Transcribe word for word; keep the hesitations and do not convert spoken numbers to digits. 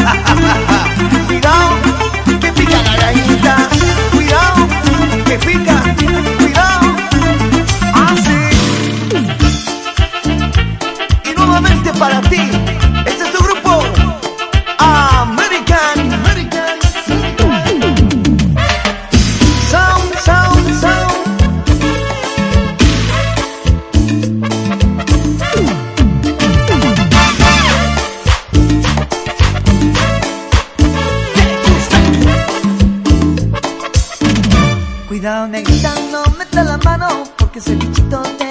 Cuidado, que pica la gallita. Cuidado, que pica. Cuidado. Así. Y nuevamente para ti. Este es tu grupo American. American. Sound, sound, sound. Cuidado, negrita, no meta la mano, porque ese bichito te